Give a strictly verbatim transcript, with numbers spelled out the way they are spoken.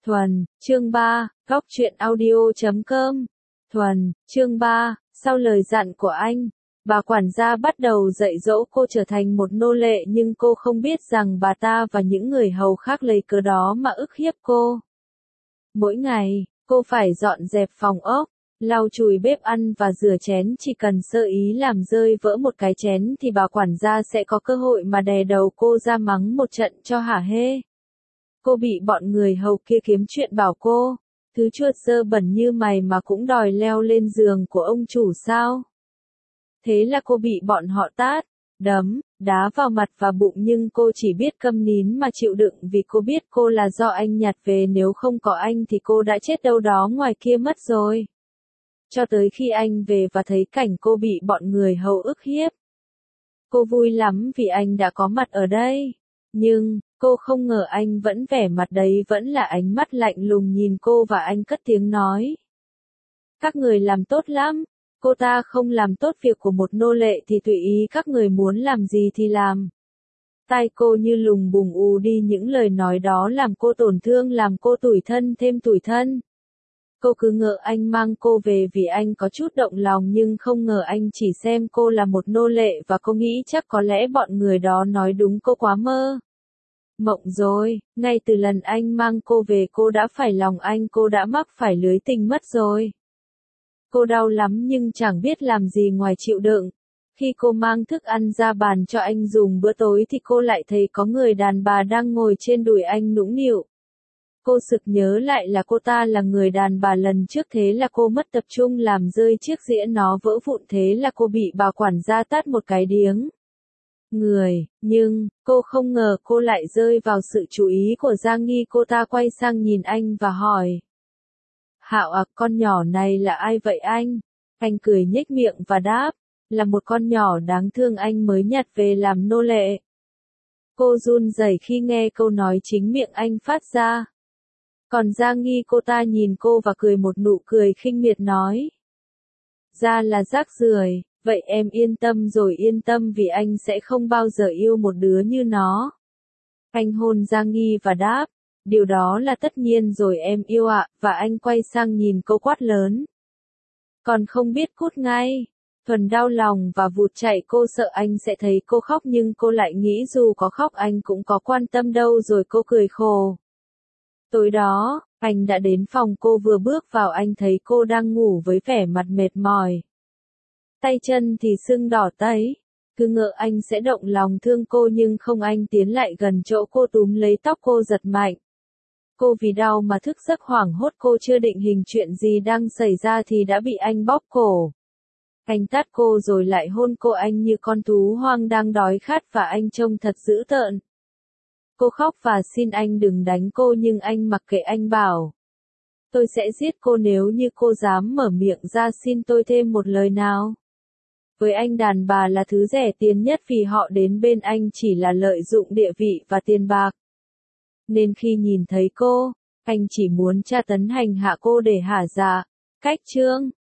Thuần, chương ba, góc truyện audio chấm com. Thuần, chương ba, sau lời dặn của anh, bà quản gia bắt đầu dạy dỗ cô trở thành một nô lệ, nhưng cô không biết rằng bà ta và những người hầu khác lấy cớ đó mà ức hiếp cô. Mỗi ngày, cô phải dọn dẹp phòng ốc, lau chùi bếp ăn và rửa chén, chỉ cần sơ ý làm rơi vỡ một cái chén thì bà quản gia sẽ có cơ hội mà đè đầu cô ra mắng một trận cho hả hê. Cô bị bọn người hầu kia kiếm chuyện bảo cô, thứ chuột dơ bẩn như mày mà cũng đòi leo lên giường của ông chủ sao? Thế là cô bị bọn họ tát, đấm, đá vào mặt và bụng, nhưng cô chỉ biết câm nín mà chịu đựng, vì cô biết cô là do anh nhặt về, nếu không có anh thì cô đã chết đâu đó ngoài kia mất rồi. Cho tới khi anh về và thấy cảnh cô bị bọn người hầu ức hiếp. Cô vui lắm vì anh đã có mặt ở đây. Nhưng, cô không ngờ anh vẫn vẻ mặt đấy vẫn là ánh mắt lạnh lùng nhìn cô, và anh cất tiếng nói. Các người làm tốt lắm, cô ta không làm tốt việc của một nô lệ thì tùy ý các người muốn làm gì thì làm. Tai cô như lùng bùng ù đi những lời nói đó, làm cô tổn thương, làm cô tủi thân thêm tủi thân. Cô cứ ngỡ anh mang cô về vì anh có chút động lòng, nhưng không ngờ anh chỉ xem cô là một nô lệ, và cô nghĩ chắc có lẽ bọn người đó nói đúng, cô quá mơ mộng rồi. Ngay từ lần anh mang cô về cô đã phải lòng anh, cô đã mắc phải lưới tình mất rồi. Cô đau lắm nhưng chẳng biết làm gì ngoài chịu đựng. Khi cô mang thức ăn ra bàn cho anh dùng bữa tối thì cô lại thấy có người đàn bà đang ngồi trên đùi anh nũng nịu. Cô sực nhớ lại là cô ta là người đàn bà lần trước, thế là cô mất tập trung làm rơi chiếc dĩa, nó vỡ vụn, thế là cô bị bà quản gia tát một cái điếng người, nhưng, cô không ngờ cô lại rơi vào sự chú ý của Giang Nghi. Cô ta quay sang nhìn anh và hỏi. Hạo à, con nhỏ này là ai vậy anh? Anh cười nhếch miệng và đáp, là một con nhỏ đáng thương anh mới nhặt về làm nô lệ. Cô run rẩy khi nghe câu nói chính miệng anh phát ra. Còn Giang Nghi, cô ta nhìn cô và cười một nụ cười khinh miệt nói. Ra là rác rưởi. Vậy em yên tâm rồi, yên tâm vì anh sẽ không bao giờ yêu một đứa như nó. Anh hôn Giang Nghi và đáp, điều đó là tất nhiên rồi em yêu ạ, và anh quay sang nhìn cô quát lớn. Còn không biết cút ngay. Thuần đau lòng và vụt chạy, cô sợ anh sẽ thấy cô khóc, nhưng cô lại nghĩ dù có khóc anh cũng có quan tâm đâu, rồi cô cười khổ. Tối đó, anh đã đến phòng cô, vừa bước vào anh thấy cô đang ngủ với vẻ mặt mệt mỏi. Tay chân thì sưng đỏ tấy. Cứ ngỡ anh sẽ động lòng thương cô, nhưng không, anh tiến lại gần chỗ cô, túm lấy tóc cô giật mạnh. Cô vì đau mà thức giấc hoảng hốt, cô chưa định hình chuyện gì đang xảy ra thì đã bị anh bóp cổ. Anh tát cô rồi lại hôn cô, anh như con thú hoang đang đói khát, và anh trông thật dữ tợn. Cô khóc và xin anh đừng đánh cô, nhưng anh mặc kệ, anh bảo. Tôi sẽ giết cô nếu như cô dám mở miệng ra xin tôi thêm một lời nào. Với anh, đàn bà là thứ rẻ tiền nhất, vì họ đến bên anh chỉ là lợi dụng địa vị và tiền bạc. Nên khi nhìn thấy cô, anh chỉ muốn tra tấn hành hạ cô để hả dạ. Cách chương